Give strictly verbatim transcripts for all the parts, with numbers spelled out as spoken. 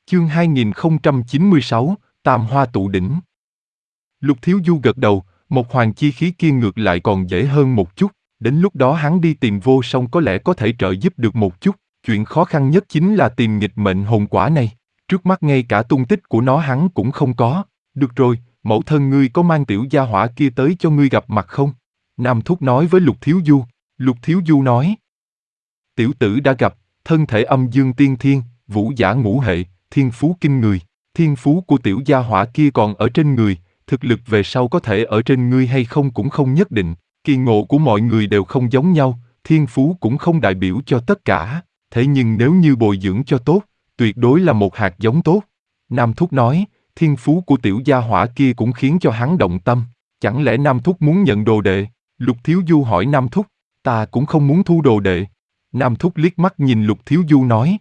Chương hai nghìn không trăm chín mươi sáu, Tam Hoa Tụ Đỉnh. Lục Thiếu Du gật đầu, một hoàng chi khí kia ngược lại còn dễ hơn một chút, đến lúc đó hắn đi tìm Vô Song có lẽ có thể trợ giúp được một chút, chuyện khó khăn nhất chính là tìm nghịch mệnh hồn quả này, trước mắt ngay cả tung tích của nó hắn cũng không có. Được rồi, mẫu thân ngươi có mang tiểu gia hỏa kia tới cho ngươi gặp mặt không? Nam Thúc nói với Lục Thiếu Du. Lục Thiếu Du nói: tiểu tử đã gặp, thân thể âm dương tiên thiên, vũ giả ngũ hệ, thiên phú kinh người. Thiên phú của tiểu gia hỏa kia còn ở trên người, thực lực về sau có thể ở trên ngươi hay không cũng không nhất định. Kỳ ngộ của mọi người đều không giống nhau, thiên phú cũng không đại biểu cho tất cả. Thế nhưng nếu như bồi dưỡng cho tốt, tuyệt đối là một hạt giống tốt. Nam Thúc nói, thiên phú của tiểu gia hỏa kia cũng khiến cho hắn động tâm. Chẳng lẽ Nam Thúc muốn nhận đồ đệ? Lục Thiếu Du hỏi Nam Thúc. Ta cũng không muốn thu đồ đệ. Nam Thúc liếc mắt nhìn Lục Thiếu Du nói: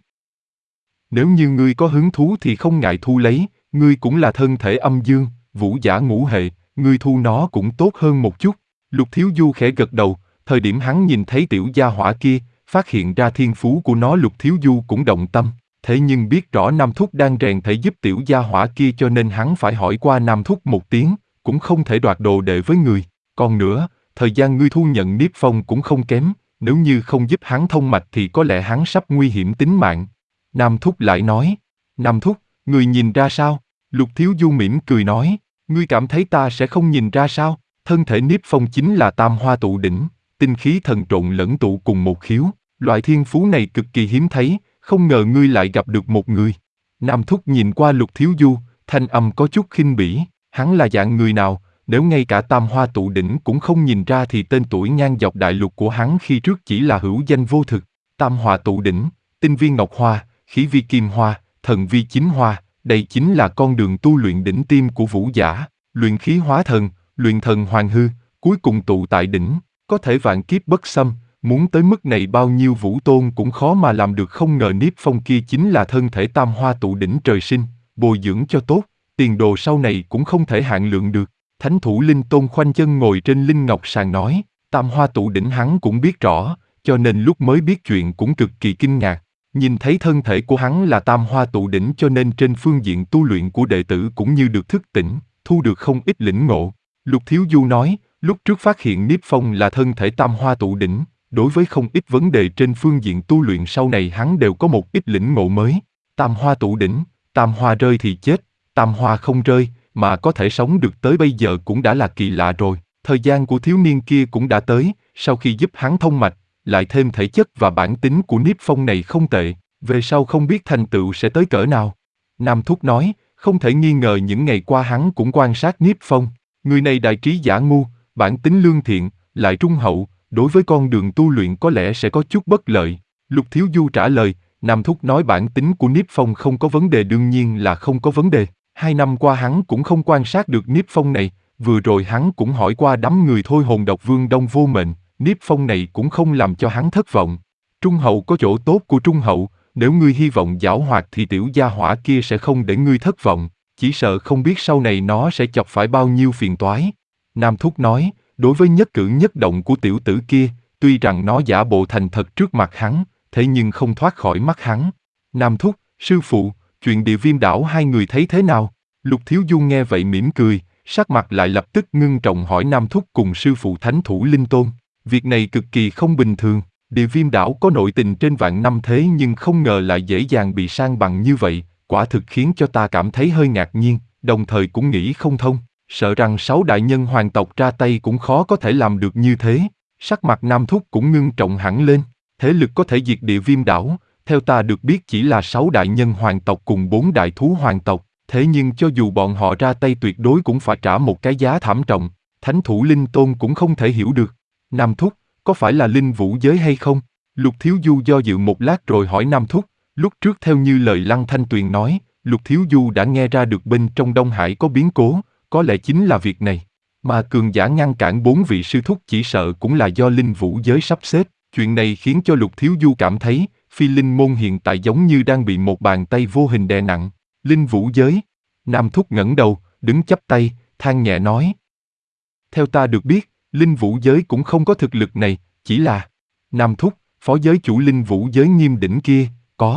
nếu như ngươi có hứng thú thì không ngại thu lấy, ngươi cũng là thân thể âm dương, vũ giả ngũ hệ, ngươi thu nó cũng tốt hơn một chút. Lục Thiếu Du khẽ gật đầu, thời điểm hắn nhìn thấy tiểu gia hỏa kia, phát hiện ra thiên phú của nó, Lục Thiếu Du cũng động tâm. Thế nhưng biết rõ Nam Thúc đang rèn thể giúp tiểu gia hỏa kia cho nên hắn phải hỏi qua Nam Thúc một tiếng, cũng không thể đoạt đồ đệ với người. Còn nữa, thời gian ngươi thu nhận Niếp Phong cũng không kém, nếu như không giúp hắn thông mạch thì có lẽ hắn sắp nguy hiểm tính mạng. Nam Thúc lại nói: Nam Thúc, người nhìn ra sao? Lục Thiếu Du mỉm cười nói: ngươi cảm thấy ta sẽ không nhìn ra sao? Thân thể Niếp Phong chính là Tam Hoa Tụ Đỉnh, tinh khí thần trộn lẫn tụ cùng một khiếu, loại thiên phú này cực kỳ hiếm thấy, không ngờ ngươi lại gặp được một người. Nam Thúc nhìn qua Lục Thiếu Du, thanh âm có chút khinh bỉ, hắn là dạng người nào, nếu ngay cả Tam Hoa Tụ Đỉnh cũng không nhìn ra thì tên tuổi ngang dọc đại lục của hắn khi trước chỉ là hữu danh vô thực. Tam Hoa Tụ Đỉnh, tinh vi ngọc hoa, khí vi kim hoa, thần vi chính hoa, đây chính là con đường tu luyện đỉnh tiêm của vũ giả, luyện khí hóa thần, luyện thần hoàn hư, cuối cùng tụ tại đỉnh, có thể vạn kiếp bất xâm, muốn tới mức này bao nhiêu vũ tôn cũng khó mà làm được. Không ngờ Niếp Phong kia chính là thân thể Tam Hoa Tụ Đỉnh trời sinh, bồi dưỡng cho tốt, tiền đồ sau này cũng không thể hạn lượng được. Thánh thủ Linh Tôn khoanh chân ngồi trên linh ngọc sàng nói, Tam Hoa Tụ Đỉnh hắn cũng biết rõ, cho nên lúc mới biết chuyện cũng cực kỳ kinh ngạc. Nhìn thấy thân thể của hắn là Tam Hoa Tụ Đỉnh cho nên trên phương diện tu luyện của đệ tử cũng như được thức tỉnh, thu được không ít lĩnh ngộ. Lục Thiếu Du nói, lúc trước phát hiện Niếp Phong là thân thể Tam Hoa Tụ Đỉnh, đối với không ít vấn đề trên phương diện tu luyện sau này hắn đều có một ít lĩnh ngộ mới. Tam Hoa Tụ Đỉnh, Tam Hoa rơi thì chết, Tam Hoa không rơi, mà có thể sống được tới bây giờ cũng đã là kỳ lạ rồi. Thời gian của thiếu niên kia cũng đã tới, sau khi giúp hắn thông mạch, lại thêm thể chất và bản tính của Niếp Phong này không tệ, về sau không biết thành tựu sẽ tới cỡ nào. Nam Thúc nói, không thể nghi ngờ những ngày qua hắn cũng quan sát Niếp Phong, người này đại trí giả ngu, bản tính lương thiện, lại trung hậu, đối với con đường tu luyện có lẽ sẽ có chút bất lợi. Lục Thiếu Du trả lời, Nam Thúc nói bản tính của Niếp Phong không có vấn đề đương nhiên là không có vấn đề. Hai năm qua hắn cũng không quan sát được Niếp Phong này, vừa rồi hắn cũng hỏi qua đám người thôi hồn độc vương Đông Vô Mệnh, Niếp Phong này cũng không làm cho hắn thất vọng. Trung hậu có chỗ tốt của trung hậu, nếu ngươi hy vọng giảo hoạt thì tiểu gia hỏa kia sẽ không để ngươi thất vọng, chỉ sợ không biết sau này nó sẽ chọc phải bao nhiêu phiền toái. Nam Thúc nói, đối với nhất cử nhất động của tiểu tử kia, tuy rằng nó giả bộ thành thật trước mặt hắn, thế nhưng không thoát khỏi mắt hắn. Nam Thúc, sư phụ, chuyện Địa Viêm đảo hai người thấy thế nào? Lục Thiếu Du nghe vậy mỉm cười, sắc mặt lại lập tức ngưng trọng hỏi Nam Thúc cùng sư phụ Thánh thủ Linh Tôn. Việc này cực kỳ không bình thường, Địa Viêm đảo có nội tình trên vạn năm thế nhưng không ngờ lại dễ dàng bị san bằng như vậy, quả thực khiến cho ta cảm thấy hơi ngạc nhiên, đồng thời cũng nghĩ không thông, sợ rằng sáu đại nhân hoàng tộc ra tay cũng khó có thể làm được như thế. Sắc mặt Nam Thúc cũng ngưng trọng hẳn lên, thế lực có thể diệt Địa Viêm đảo, theo ta được biết chỉ là sáu đại nhân hoàng tộc cùng bốn đại thú hoàng tộc, thế nhưng cho dù bọn họ ra tay tuyệt đối cũng phải trả một cái giá thảm trọng, Thánh thủ Linh Tôn cũng không thể hiểu được. Nam Thúc, có phải là linh vũ giới hay không? Lục Thiếu Du do dự một lát rồi hỏi Nam Thúc, lúc trước theo như lời Lăng Thanh Tuyền nói, Lục Thiếu Du đã nghe ra được bên trong Đông Hải có biến cố, có lẽ chính là việc này. Mà cường giả ngăn cản bốn vị sư thúc chỉ sợ cũng là do linh vũ giới sắp xếp, chuyện này khiến cho Lục Thiếu Du cảm thấy, phi linh môn hiện tại giống như đang bị một bàn tay vô hình đè nặng. Linh vũ giới? Nam Thúc ngẩng đầu, đứng chắp tay, than nhẹ nói. Theo ta được biết, linh vũ giới cũng không có thực lực này, chỉ là Nam Thúc, phó giới chủ linh vũ giới Nghiêm Đỉnh kia, có.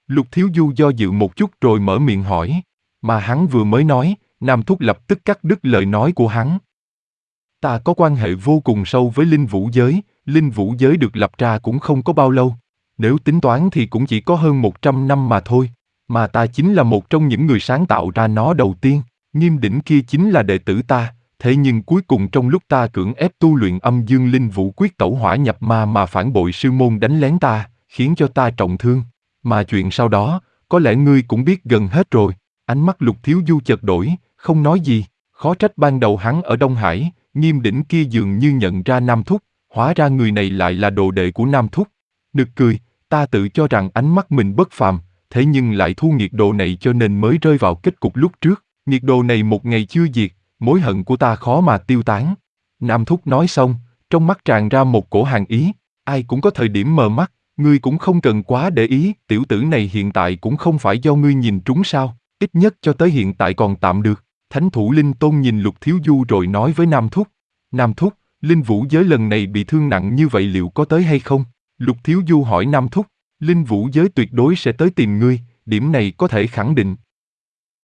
Lục Thiếu Du do dự một chút rồi mở miệng hỏi, mà hắn vừa mới nói, Nam Thúc lập tức cắt đứt lời nói của hắn. Ta có quan hệ vô cùng sâu với linh vũ giới, linh vũ giới được lập ra cũng không có bao lâu. Nếu tính toán thì cũng chỉ có hơn một trăm năm mà thôi, mà ta chính là một trong những người sáng tạo ra nó đầu tiên, Nghiêm Đỉnh kia chính là đệ tử ta, thế nhưng cuối cùng trong lúc ta cưỡng ép tu luyện âm dương linh vũ quyết tẩu hỏa nhập ma mà phản bội sư môn đánh lén ta, khiến cho ta trọng thương. Mà chuyện sau đó, có lẽ ngươi cũng biết gần hết rồi. Ánh mắt Lục Thiếu Du chợt đổi, không nói gì, khó trách ban đầu hắn ở Đông Hải, Nghiêm Đỉnh kia dường như nhận ra Nam Thúc, hóa ra người này lại là đồ đệ của Nam Thúc. Nực cười, ta tự cho rằng ánh mắt mình bất phàm, thế nhưng lại thu nhiệt độ này cho nên mới rơi vào kết cục lúc trước. Nhiệt độ này một ngày chưa diệt, mối hận của ta khó mà tiêu tán. Nam Thúc nói xong, trong mắt tràn ra một cổ hàn ý, ai cũng có thời điểm mờ mắt, ngươi cũng không cần quá để ý, tiểu tử này hiện tại cũng không phải do ngươi nhìn trúng sao, ít nhất cho tới hiện tại còn tạm được. Thánh thủ Linh Tôn nhìn Lục Thiếu Du rồi nói với Nam Thúc, Nam Thúc, linh vũ giới lần này bị thương nặng như vậy liệu có tới hay không? Lục Thiếu Du hỏi Nam Thúc, linh vũ giới tuyệt đối sẽ tới tìm ngươi, điểm này có thể khẳng định.